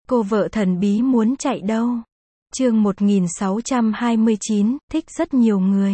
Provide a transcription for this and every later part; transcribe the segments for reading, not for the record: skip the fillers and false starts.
Cô vợ thần bí muốn chạy đâu? Chương 1629, thích rất nhiều người.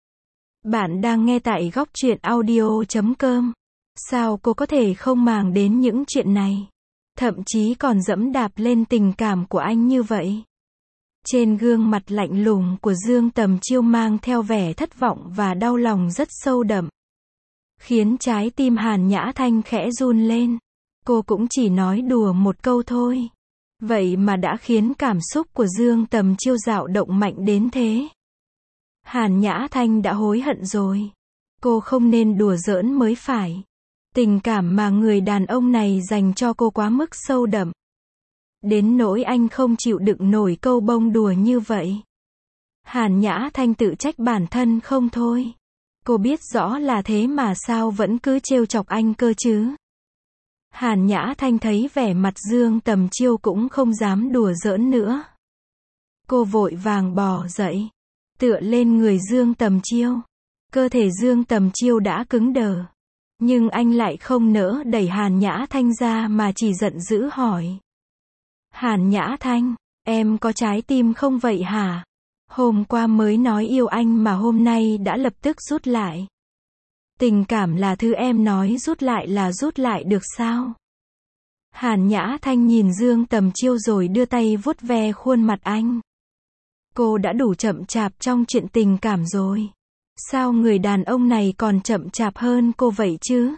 Bạn đang nghe tại góc truyện audio.com. Sao cô có thể không màng đến những chuyện này? Thậm chí còn dẫm đạp lên tình cảm của anh như vậy. Trên gương mặt lạnh lùng của Dương Tầm Chiêu mang theo vẻ thất vọng và đau lòng rất sâu đậm. Khiến trái tim Hàn Nhã Thanh khẽ run lên. Cô cũng chỉ nói đùa một câu thôi. Vậy mà đã khiến cảm xúc của Dương Tầm Chiêu dao động mạnh đến thế. Hàn Nhã Thanh đã hối hận rồi. Cô không nên đùa giỡn mới phải. Tình cảm mà người đàn ông này dành cho cô quá mức sâu đậm. Đến nỗi anh không chịu đựng nổi câu bông đùa như vậy. Hàn Nhã Thanh tự trách bản thân không thôi. Cô biết rõ là thế mà sao vẫn cứ trêu chọc anh cơ chứ. Hàn Nhã Thanh thấy vẻ mặt Dương Tầm Chiêu cũng không dám đùa giỡn nữa. Cô vội vàng bò dậy, tựa lên người Dương Tầm Chiêu. Cơ thể Dương Tầm Chiêu đã cứng đờ. Nhưng anh lại không nỡ đẩy Hàn Nhã Thanh ra mà chỉ giận dữ hỏi. Hàn Nhã Thanh, em có trái tim không vậy hả? Hôm qua mới nói yêu anh mà hôm nay đã lập tức rút lại. Tình cảm là thứ em nói rút lại là rút lại được sao? Hàn Nhã Thanh nhìn Dương Tầm Chiêu rồi đưa tay vuốt ve khuôn mặt anh. Cô đã đủ chậm chạp trong chuyện tình cảm rồi. Sao người đàn ông này còn chậm chạp hơn cô vậy chứ?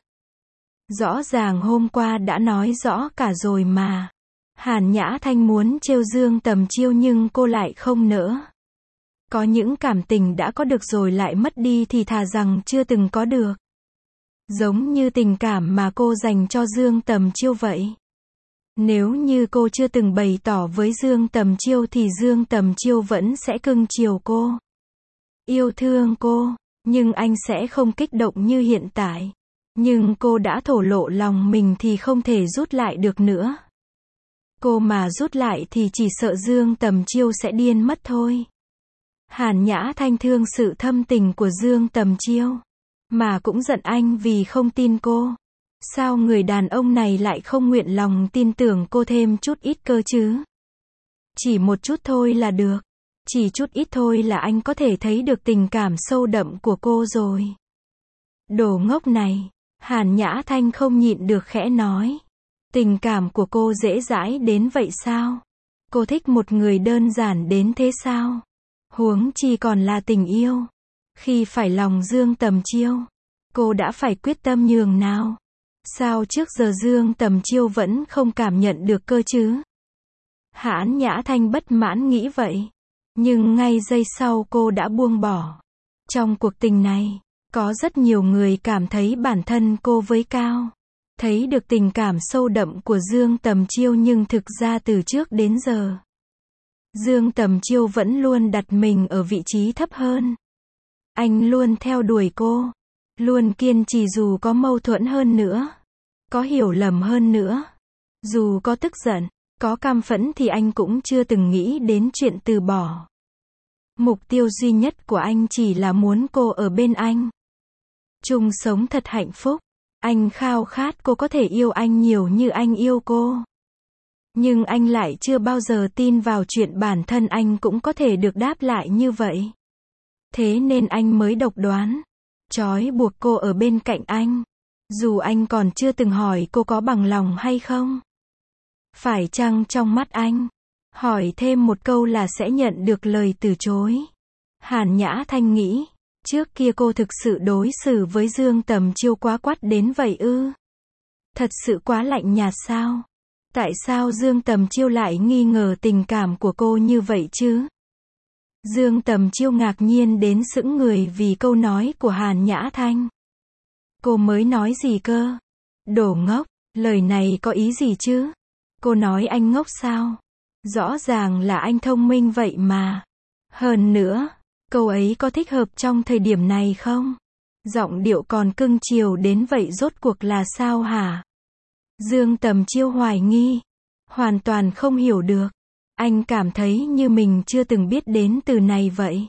Rõ ràng hôm qua đã nói rõ cả rồi mà. Hàn Nhã Thanh muốn trêu Dương Tầm Chiêu nhưng cô lại không nỡ. Có những cảm tình đã có được rồi lại mất đi thì thà rằng chưa từng có được. Giống như tình cảm mà cô dành cho Dương Tầm Chiêu vậy. Nếu như cô chưa từng bày tỏ với Dương Tầm Chiêu thì Dương Tầm Chiêu vẫn sẽ cưng chiều cô. Yêu thương cô, nhưng anh sẽ không kích động như hiện tại. Nhưng cô đã thổ lộ lòng mình thì không thể rút lại được nữa. Cô mà rút lại thì chỉ sợ Dương Tầm Chiêu sẽ điên mất thôi. Hàn Nhã Thanh thương sự thâm tình của Dương Tầm Chiêu. Mà cũng giận anh vì không tin cô. Sao người đàn ông này lại không nguyện lòng tin tưởng cô thêm chút ít cơ chứ? Chỉ một chút thôi là được. Chỉ chút ít thôi là anh có thể thấy được tình cảm sâu đậm của cô rồi. Đồ ngốc này. Hàn Nhã Thanh không nhịn được khẽ nói. Tình cảm của cô dễ dãi đến vậy sao? Cô thích một người đơn giản đến thế sao? Huống chi còn là tình yêu. Khi phải lòng Dương Tầm Chiêu, cô đã phải quyết tâm nhường nào? Sao trước giờ Dương Tầm Chiêu vẫn không cảm nhận được cơ chứ? Hàn Nhã Thanh bất mãn nghĩ vậy. Nhưng ngay giây sau cô đã buông bỏ. Trong cuộc tình này, có rất nhiều người cảm thấy bản thân cô với cao. Thấy được tình cảm sâu đậm của Dương Tầm Chiêu nhưng thực ra từ trước đến giờ, Dương Tầm Chiêu vẫn luôn đặt mình ở vị trí thấp hơn. Anh luôn theo đuổi cô. Luôn kiên trì dù có mâu thuẫn hơn nữa. Có hiểu lầm hơn nữa. Dù có tức giận, có cam phẫn thì anh cũng chưa từng nghĩ đến chuyện từ bỏ. Mục tiêu duy nhất của anh chỉ là muốn cô ở bên anh. Chung sống thật hạnh phúc. Anh khao khát cô có thể yêu anh nhiều như anh yêu cô. Nhưng anh lại chưa bao giờ tin vào chuyện bản thân anh cũng có thể được đáp lại như vậy. Thế nên anh mới độc đoán, trói buộc cô ở bên cạnh anh. Dù anh còn chưa từng hỏi cô có bằng lòng hay không. Phải chăng trong mắt anh, hỏi thêm một câu là sẽ nhận được lời từ chối. Hàn Nhã Thanh nghĩ, trước kia cô thực sự đối xử với Dương Tầm Chiêu quá quát đến vậy ư? Thật sự quá lạnh nhạt sao? Tại sao Dương Tầm Chiêu lại nghi ngờ tình cảm của cô như vậy chứ? Dương Tầm Chiêu ngạc nhiên đến sững người vì câu nói của Hàn Nhã Thanh. Cô mới nói gì cơ? Đồ ngốc, lời này có ý gì chứ? Cô nói anh ngốc sao? Rõ ràng là anh thông minh vậy mà. Hơn nữa, câu ấy có thích hợp trong thời điểm này không? Giọng điệu còn cưng chiều đến vậy rốt cuộc là sao hả? Dương Tầm Chiêu hoài nghi. Hoàn toàn không hiểu được. Anh cảm thấy như mình chưa từng biết đến từ này vậy.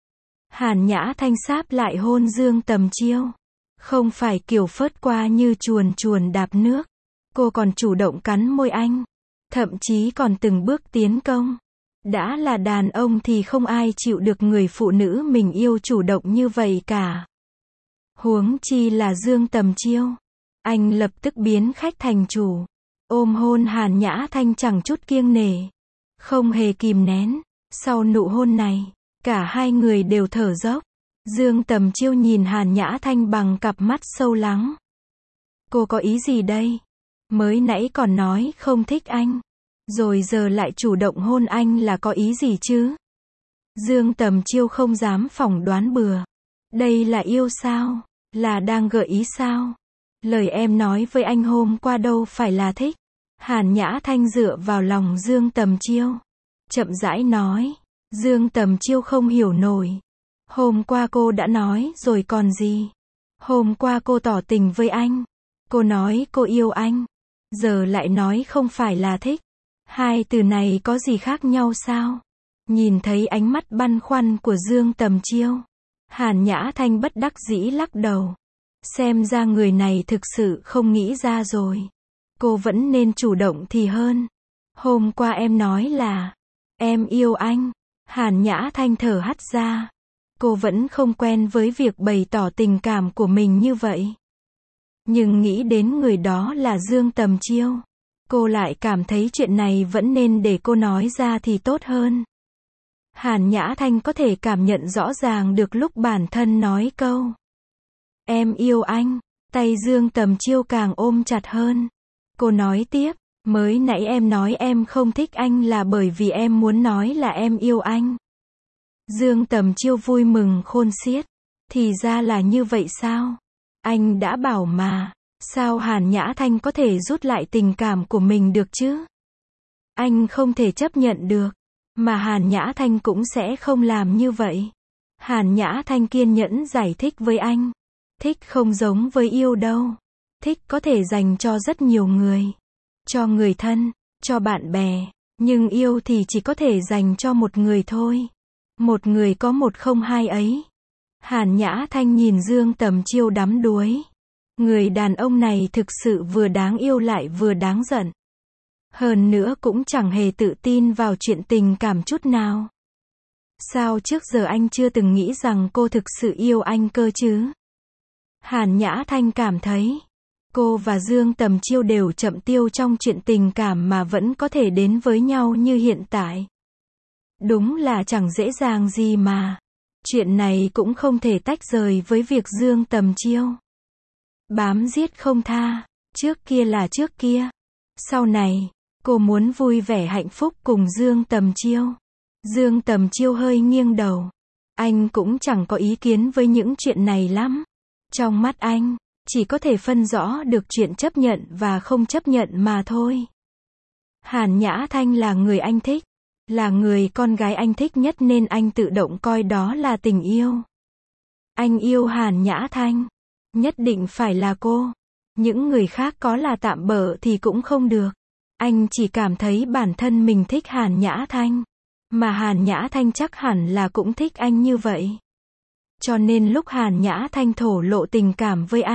Hàn Nhã Thanh sáp lại hôn Dương Tầm Chiêu. Không phải kiểu phớt qua như chuồn chuồn đạp nước. Cô còn chủ động cắn môi anh. thậm chí còn từng bước tiến công. Đã là đàn ông thì không ai chịu được người phụ nữ mình yêu chủ động như vậy cả. Huống chi là Dương Tầm Chiêu. Anh lập tức biến khách thành chủ. Ôm hôn Hàn Nhã Thanh chẳng chút kiêng nể. Không hề kìm nén. Sau nụ hôn này, cả hai người đều thở dốc. Dương Tầm Chiêu nhìn Hàn Nhã Thanh bằng cặp mắt sâu lắng. Cô có ý gì đây? Mới nãy còn nói không thích anh. Rồi giờ lại chủ động hôn anh là có ý gì chứ? Dương Tầm Chiêu không dám phỏng đoán bừa. Đây là yêu sao? Là đang gợi ý sao? Lời em nói với anh hôm qua đâu phải là thích. Hàn Nhã Thanh dựa vào lòng Dương Tầm Chiêu. Chậm rãi nói. Dương Tầm Chiêu không hiểu nổi. Hôm qua cô đã nói rồi còn gì? Hôm qua cô tỏ tình với anh. Cô nói cô yêu anh. Giờ lại nói không phải là thích. Hai từ này có gì khác nhau sao? Nhìn thấy ánh mắt băn khoăn của Dương Tầm Chiêu. Hàn Nhã Thanh bất đắc dĩ lắc đầu. Xem ra người này thực sự không nghĩ ra rồi. Cô vẫn nên chủ động thì hơn. Hôm qua em nói là em yêu anh. Hàn Nhã Thanh thở hắt ra. Cô vẫn không quen với việc bày tỏ tình cảm của mình như vậy. Nhưng nghĩ đến người đó là Dương Tầm Chiêu. Cô lại cảm thấy chuyện này vẫn nên để cô nói ra thì tốt hơn. Hàn Nhã Thanh có thể cảm nhận rõ ràng được lúc bản thân nói câu em yêu anh, tay Dương Tầm Chiêu càng ôm chặt hơn. Cô nói tiếp, mới nãy em nói em không thích anh là bởi vì em muốn nói là em yêu anh. Dương Tầm Chiêu vui mừng khôn xiết. Thì ra là như vậy sao? Anh đã bảo mà. Sao Hàn Nhã Thanh có thể rút lại tình cảm của mình được chứ? Anh không thể chấp nhận được. Mà Hàn Nhã Thanh cũng sẽ không làm như vậy. Hàn Nhã Thanh kiên nhẫn giải thích với anh. Thích không giống với yêu đâu. Thích có thể dành cho rất nhiều người. Cho người thân, cho bạn bè. Nhưng yêu thì chỉ có thể dành cho một người thôi. Một người có một không hai ấy. Hàn Nhã Thanh nhìn Dương Tầm Chiêu đắm đuối. Người đàn ông này thực sự vừa đáng yêu lại vừa đáng giận. Hơn nữa cũng chẳng hề tự tin vào chuyện tình cảm chút nào. Sao trước giờ anh chưa từng nghĩ rằng cô thực sự yêu anh cơ chứ? Hàn Nhã Thanh cảm thấy, cô và Dương Tầm Chiêu đều chậm tiêu trong chuyện tình cảm mà vẫn có thể đến với nhau như hiện tại. Đúng là chẳng dễ dàng gì mà. Chuyện này cũng không thể tách rời với việc Dương Tầm Chiêu bám giết không tha. Trước kia là trước kia. Sau này, cô muốn vui vẻ hạnh phúc cùng Dương Tầm Chiêu. Dương Tầm Chiêu hơi nghiêng đầu. Anh cũng chẳng có ý kiến với những chuyện này lắm. Trong mắt anh, chỉ có thể phân rõ được chuyện chấp nhận và không chấp nhận mà thôi. Hàn Nhã Thanh là người anh thích. Là người con gái anh thích nhất nên anh tự động coi đó là tình yêu. Anh yêu Hàn Nhã Thanh. Nhất định phải là cô. Những người khác có là tạm bợ thì cũng không được. Anh chỉ cảm thấy bản thân mình thích Hàn Nhã Thanh. Mà Hàn Nhã Thanh chắc hẳn là cũng thích anh như vậy. Cho nên lúc Hàn Nhã Thanh thổ lộ tình cảm với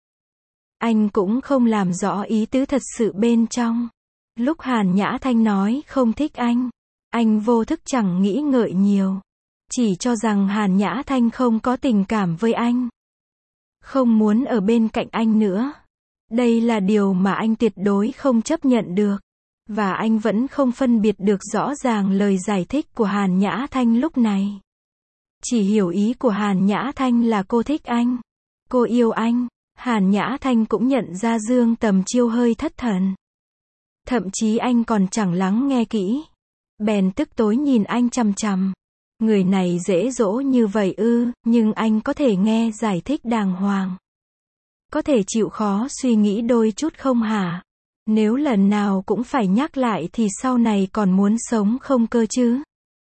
anh cũng không làm rõ ý tứ thật sự bên trong. Lúc Hàn Nhã Thanh nói không thích anh vô thức chẳng nghĩ ngợi nhiều. Chỉ cho rằng Hàn Nhã Thanh không có tình cảm với anh. Không muốn ở bên cạnh anh nữa. Đây là điều mà anh tuyệt đối không chấp nhận được. Và anh vẫn không phân biệt được rõ ràng lời giải thích của Hàn Nhã Thanh lúc này. Chỉ hiểu ý của Hàn Nhã Thanh là cô thích anh. Cô yêu anh. Hàn Nhã Thanh cũng nhận ra Dương Tầm Chiêu hơi thất thần. Thậm chí anh còn chẳng lắng nghe kỹ. Bèn tức tối nhìn anh chằm chằm. Người này dễ dỗ như vậy ư, nhưng anh có thể nghe giải thích đàng hoàng. Có thể chịu khó suy nghĩ đôi chút không hả? Nếu lần nào cũng phải nhắc lại thì sau này còn muốn sống không cơ chứ?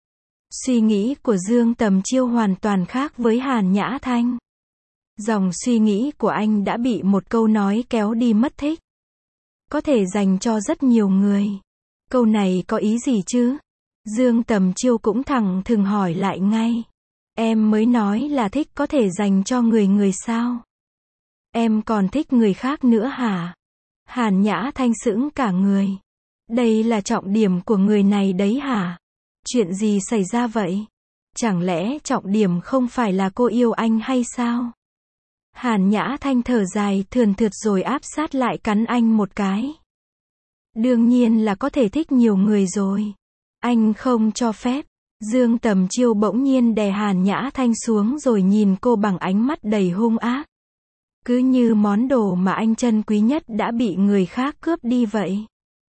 Suy nghĩ của Dương Tầm Chiêu hoàn toàn khác với Hàn Nhã Thanh. Dòng suy nghĩ của anh đã bị một câu nói kéo đi mất thích. Có thể dành cho rất nhiều người. Câu này có ý gì chứ? Dương Tầm Chiêu cũng thẳng thừng hỏi lại ngay. Em mới nói là thích có thể dành cho người sao? Em còn thích người khác nữa hả? Hàn Nhã Thanh sững cả người. Đây là trọng điểm của người này đấy hả? Chuyện gì xảy ra vậy? Chẳng lẽ trọng điểm không phải là cô yêu anh hay sao? Hàn Nhã Thanh thở dài thườn thượt rồi áp sát lại cắn anh một cái. Đương nhiên là có thể thích nhiều người rồi. Anh không cho phép. Dương Tầm Chiêu bỗng nhiên đè Hàn Nhã Thanh xuống rồi nhìn cô bằng ánh mắt đầy hung ác. Cứ như món đồ mà anh trân quý nhất đã bị người khác cướp đi vậy.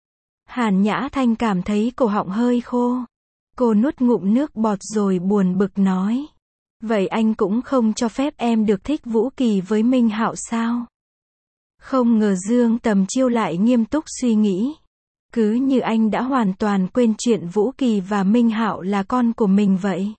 Hàn Nhã Thanh cảm thấy cổ họng hơi khô. Cô nuốt ngụm nước bọt rồi buồn bực nói. Vậy anh cũng không cho phép em được thích Vũ Kỳ với Minh Hạo sao? Không ngờ Dương Tầm Chiêu lại nghiêm túc suy nghĩ. Cứ như anh đã hoàn toàn quên chuyện Vũ Kỳ và Minh Hạo là con của mình vậy.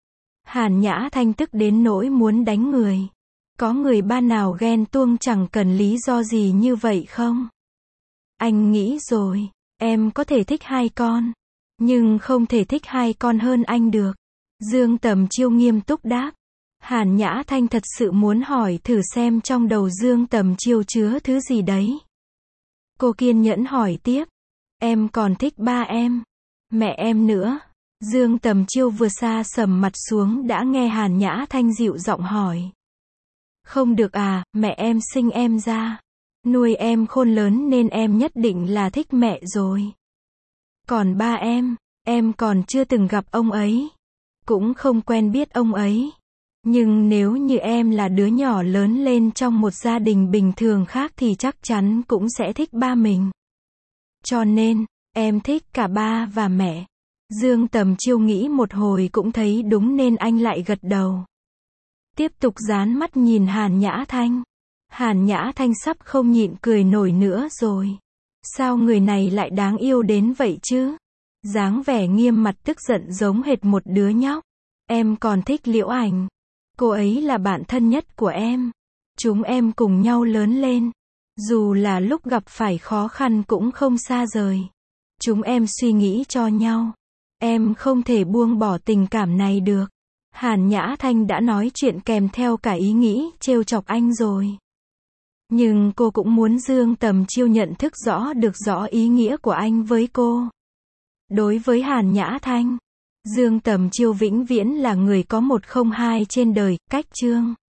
Hàn Nhã Thanh tức đến nỗi muốn đánh người. Có người ba nào ghen tuông chẳng cần lý do gì như vậy không? Anh nghĩ rồi, em có thể thích hai con, nhưng không thể thích hai con hơn anh được. Dương Tầm Chiêu nghiêm túc đáp. Hàn Nhã Thanh thật sự muốn hỏi thử xem trong đầu Dương Tầm Chiêu chứa thứ gì đấy. Cô kiên nhẫn hỏi tiếp. Em còn thích ba em, mẹ em nữa. Dương Tầm Chiêu vừa xa sầm mặt xuống đã nghe Hàn Nhã Thanh dịu giọng hỏi. Không được à, mẹ em sinh em ra, nuôi em khôn lớn nên em nhất định là thích mẹ rồi. Còn ba em còn chưa từng gặp ông ấy, cũng không quen biết ông ấy. Nhưng nếu như em là đứa nhỏ lớn lên trong một gia đình bình thường khác thì chắc chắn cũng sẽ thích ba mình. Cho nên, em thích cả ba và mẹ. Dương Tầm Chiêu nghĩ một hồi cũng thấy đúng nên anh lại gật đầu. Tiếp tục dán mắt nhìn Hàn Nhã Thanh. Hàn Nhã Thanh sắp không nhịn cười nổi nữa rồi. Sao người này lại đáng yêu đến vậy chứ? Dáng vẻ nghiêm mặt tức giận giống hệt một đứa nhóc. Em còn thích Liễu Ảnh. Cô ấy là bạn thân nhất của em. Chúng em cùng nhau lớn lên. Dù là lúc gặp phải khó khăn cũng không xa rời. Chúng em suy nghĩ cho nhau. Em không thể buông bỏ tình cảm này được. Hàn Nhã Thanh đã nói chuyện kèm theo cả ý nghĩ trêu chọc anh rồi. Nhưng cô cũng muốn Dương Tầm Chiêu nhận thức được rõ ý nghĩa của anh với cô. Đối với Hàn Nhã Thanh, Dương Tầm Chiêu vĩnh viễn là người có một không hai trên đời. Cách chương